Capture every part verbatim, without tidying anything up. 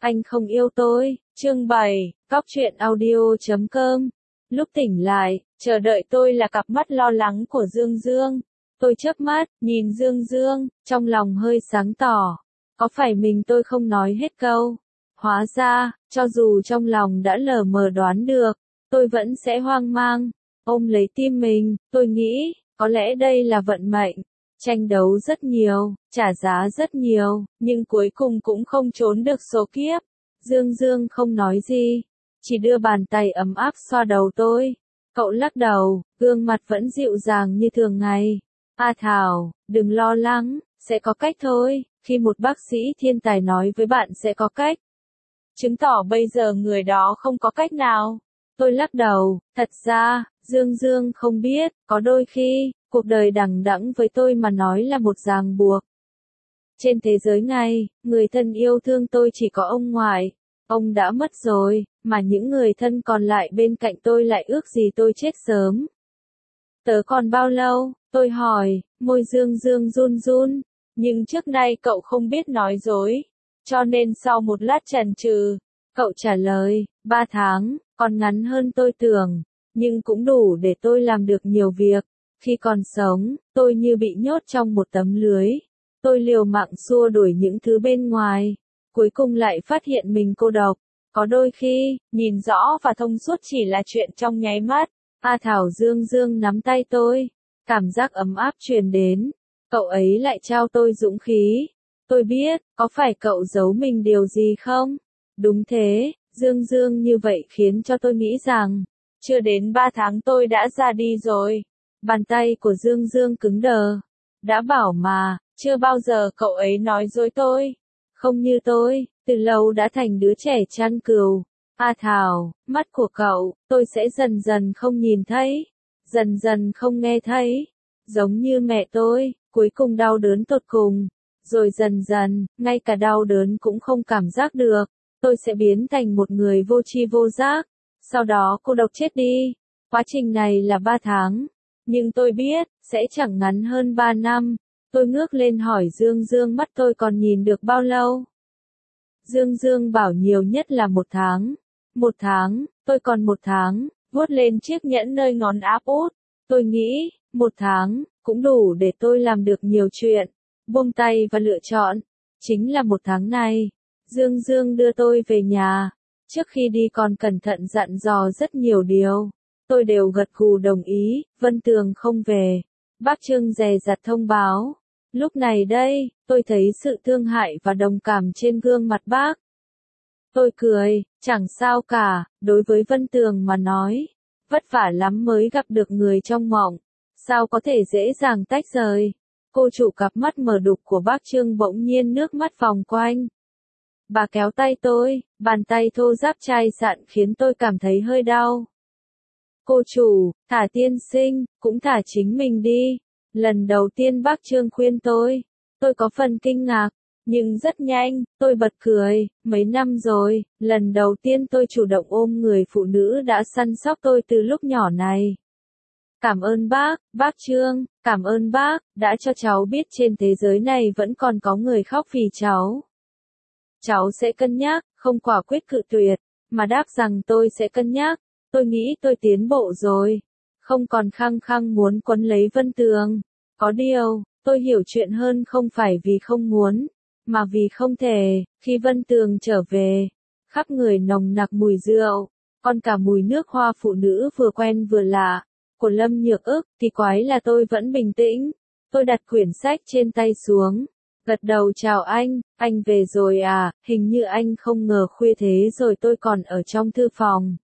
anh không yêu tôi. Chương bảy, Cóc truyện audio chấm com. Lúc tỉnh lại, chờ đợi tôi là cặp mắt lo lắng của Dương Dương. Tôi chớp mắt, nhìn Dương Dương, trong lòng hơi sáng tỏ. Có phải mình tôi không nói hết câu? Hóa ra, cho dù trong lòng đã lờ mờ đoán được, tôi vẫn sẽ hoang mang, ôm lấy tim mình. Tôi nghĩ, có lẽ đây là vận mệnh. Tranh đấu rất nhiều, trả giá rất nhiều, nhưng cuối cùng cũng không trốn được số kiếp. Dương Dương không nói gì, chỉ đưa bàn tay ấm áp xoa đầu tôi. Cậu lắc đầu, gương mặt vẫn dịu dàng như thường ngày. A Thảo, đừng lo lắng, sẽ có cách thôi. Khi một bác sĩ thiên tài nói với bạn sẽ có cách, chứng tỏ bây giờ người đó không có cách nào. Tôi lắc đầu, thật ra, Dương Dương không biết, có đôi khi, cuộc đời đằng đẵng với tôi mà nói là một ràng buộc. Trên thế giới này, người thân yêu thương tôi chỉ có ông ngoại. Ông đã mất rồi, mà những người thân còn lại bên cạnh tôi lại ước gì tôi chết sớm. Tớ còn bao lâu? Tôi hỏi, môi Dương Dương run run. Nhưng trước nay cậu không biết nói dối. Cho nên sau một lát chần chừ, cậu trả lời, ba tháng, còn ngắn hơn tôi tưởng. Nhưng cũng đủ để tôi làm được nhiều việc. Khi còn sống, tôi như bị nhốt trong một tấm lưới. Tôi liều mạng xua đuổi những thứ bên ngoài. Cuối cùng lại phát hiện mình cô độc. Có đôi khi, nhìn rõ và thông suốt chỉ là chuyện trong nháy mắt. A Thảo Dương Dương nắm tay tôi. Cảm giác ấm áp truyền đến. Cậu ấy lại trao tôi dũng khí. Tôi biết, có phải cậu giấu mình điều gì không? Đúng thế, Dương Dương như vậy khiến cho tôi nghĩ rằng, chưa đến ba tháng tôi đã ra đi rồi. Bàn tay của Dương Dương cứng đờ. Đã bảo mà, chưa bao giờ cậu ấy nói dối tôi. Không như tôi, từ lâu đã thành đứa trẻ chăn cừu. A Thảo, mắt của cậu, tôi sẽ dần dần không nhìn thấy. Dần dần không nghe thấy. Giống như mẹ tôi, cuối cùng đau đớn tột cùng. Rồi dần dần, ngay cả đau đớn cũng không cảm giác được. Tôi sẽ biến thành một người vô tri vô giác. Sau đó cô độc chết đi. Quá trình này là ba tháng. Nhưng tôi biết, sẽ chẳng ngắn hơn ba năm. Tôi ngước lên hỏi Dương Dương mắt tôi còn nhìn được bao lâu? Dương Dương bảo nhiều nhất là một tháng. Một tháng, tôi còn một tháng, vuốt lên chiếc nhẫn nơi ngón áp út. Tôi nghĩ, một tháng, cũng đủ để tôi làm được nhiều chuyện. Buông tay và lựa chọn. Chính là một tháng này. Dương Dương đưa tôi về nhà. Trước khi đi còn cẩn thận dặn dò rất nhiều điều. Tôi đều gật gù đồng ý, Vân Tường không về. Bác Trưng dè dặt thông báo. Lúc này đây, tôi thấy sự thương hại và đồng cảm trên gương mặt bác. Tôi cười, chẳng sao cả, đối với Vân Tường mà nói. Vất vả lắm mới gặp được người trong mộng. Sao có thể dễ dàng tách rời. Cô chủ cặp mắt mờ đục của bác Trưng bỗng nhiên nước mắt vòng quanh. Bà kéo tay tôi, bàn tay thô ráp chai sạn khiến tôi cảm thấy hơi đau. Cô chủ, thả tiên sinh, cũng thả chính mình đi. Lần đầu tiên bác Trương khuyên tôi, tôi có phần kinh ngạc, nhưng rất nhanh, tôi bật cười. Mấy năm rồi, lần đầu tiên tôi chủ động ôm người phụ nữ đã săn sóc tôi từ lúc nhỏ này. Cảm ơn bác, bác Trương, cảm ơn bác, đã cho cháu biết trên thế giới này vẫn còn có người khóc vì cháu. Cháu sẽ cân nhắc, không quả quyết cự tuyệt, mà đáp rằng tôi sẽ cân nhắc. Tôi nghĩ tôi tiến bộ rồi. Không còn khăng khăng muốn quấn lấy Vân Tường. Có điều, tôi hiểu chuyện hơn không phải vì không muốn, mà vì không thể. Khi Vân Tường trở về, khắp người nồng nặc mùi rượu, còn cả mùi nước hoa phụ nữ vừa quen vừa lạ, của Lâm Nhược Ức, thì quái là tôi vẫn bình tĩnh. Tôi đặt quyển sách trên tay xuống, gật đầu chào anh, anh về rồi à, hình như anh không ngờ khuya thế rồi tôi còn ở trong thư phòng.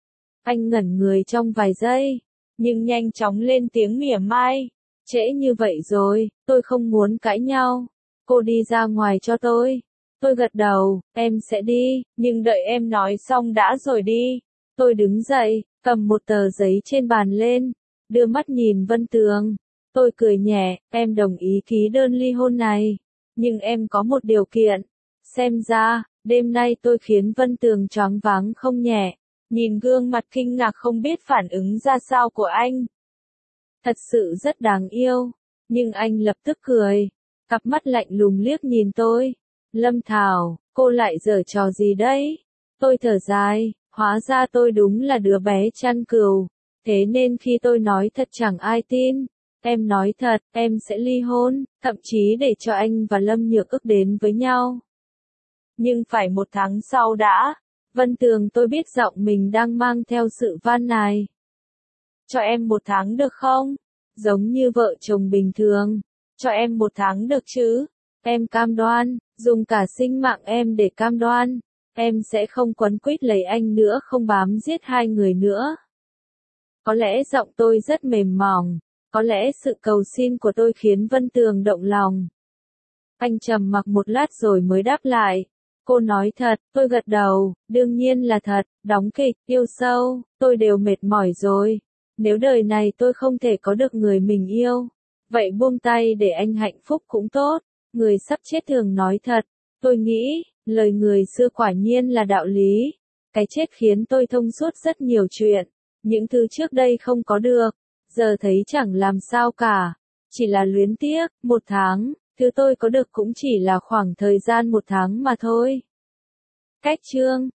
Anh ngẩn người trong vài giây, nhưng nhanh chóng lên tiếng mỉa mai. Trễ như vậy rồi, tôi không muốn cãi nhau. Cô đi ra ngoài cho tôi. Tôi gật đầu, em sẽ đi, nhưng đợi em nói xong đã rồi đi. Tôi đứng dậy, cầm một tờ giấy trên bàn lên, đưa mắt nhìn Vân Tường. Tôi cười nhẹ, em đồng ý ký đơn ly hôn này. Nhưng em có một điều kiện. Xem ra, đêm nay tôi khiến Vân Tường choáng váng không nhẹ. Nhìn gương mặt kinh ngạc không biết phản ứng ra sao của anh. Thật sự rất đáng yêu. Nhưng anh lập tức cười. Cặp mắt lạnh lùng liếc nhìn tôi. Lâm Thảo, cô cô lại giở trò gì đấy? Tôi thở dài, hóa ra tôi đúng là đứa bé chăn cừu. Thế nên khi tôi nói thật chẳng ai tin. Em nói thật, em sẽ ly hôn, thậm chí để cho anh và Lâm Nhược ước đến với nhau. Nhưng phải một tháng sau đã. Vân Tường, tôi biết giọng mình đang mang theo sự van nài. Cho em một tháng được không? Giống như vợ chồng bình thường. Cho em một tháng được chứ? Em cam đoan, dùng cả sinh mạng em để cam đoan. Em sẽ không quấn quýt lấy anh nữa, không bám giết hai người nữa. Có lẽ giọng tôi rất mềm mỏng. Có lẽ sự cầu xin của tôi khiến Vân Tường động lòng. Anh trầm mặc một lát rồi mới đáp lại. Cô nói thật, tôi gật đầu, đương nhiên là thật, đóng kịch, yêu sâu, tôi đều mệt mỏi rồi. Nếu đời này tôi không thể có được người mình yêu, vậy buông tay để anh hạnh phúc cũng tốt. Người sắp chết thường nói thật, tôi nghĩ, lời người xưa quả nhiên là đạo lý. Cái chết khiến tôi thông suốt rất nhiều chuyện, những thứ trước đây không có được, giờ thấy chẳng làm sao cả, chỉ là luyến tiếc. Một tháng, thứ tôi có được cũng chỉ là khoảng thời gian một tháng mà thôi. Cách chương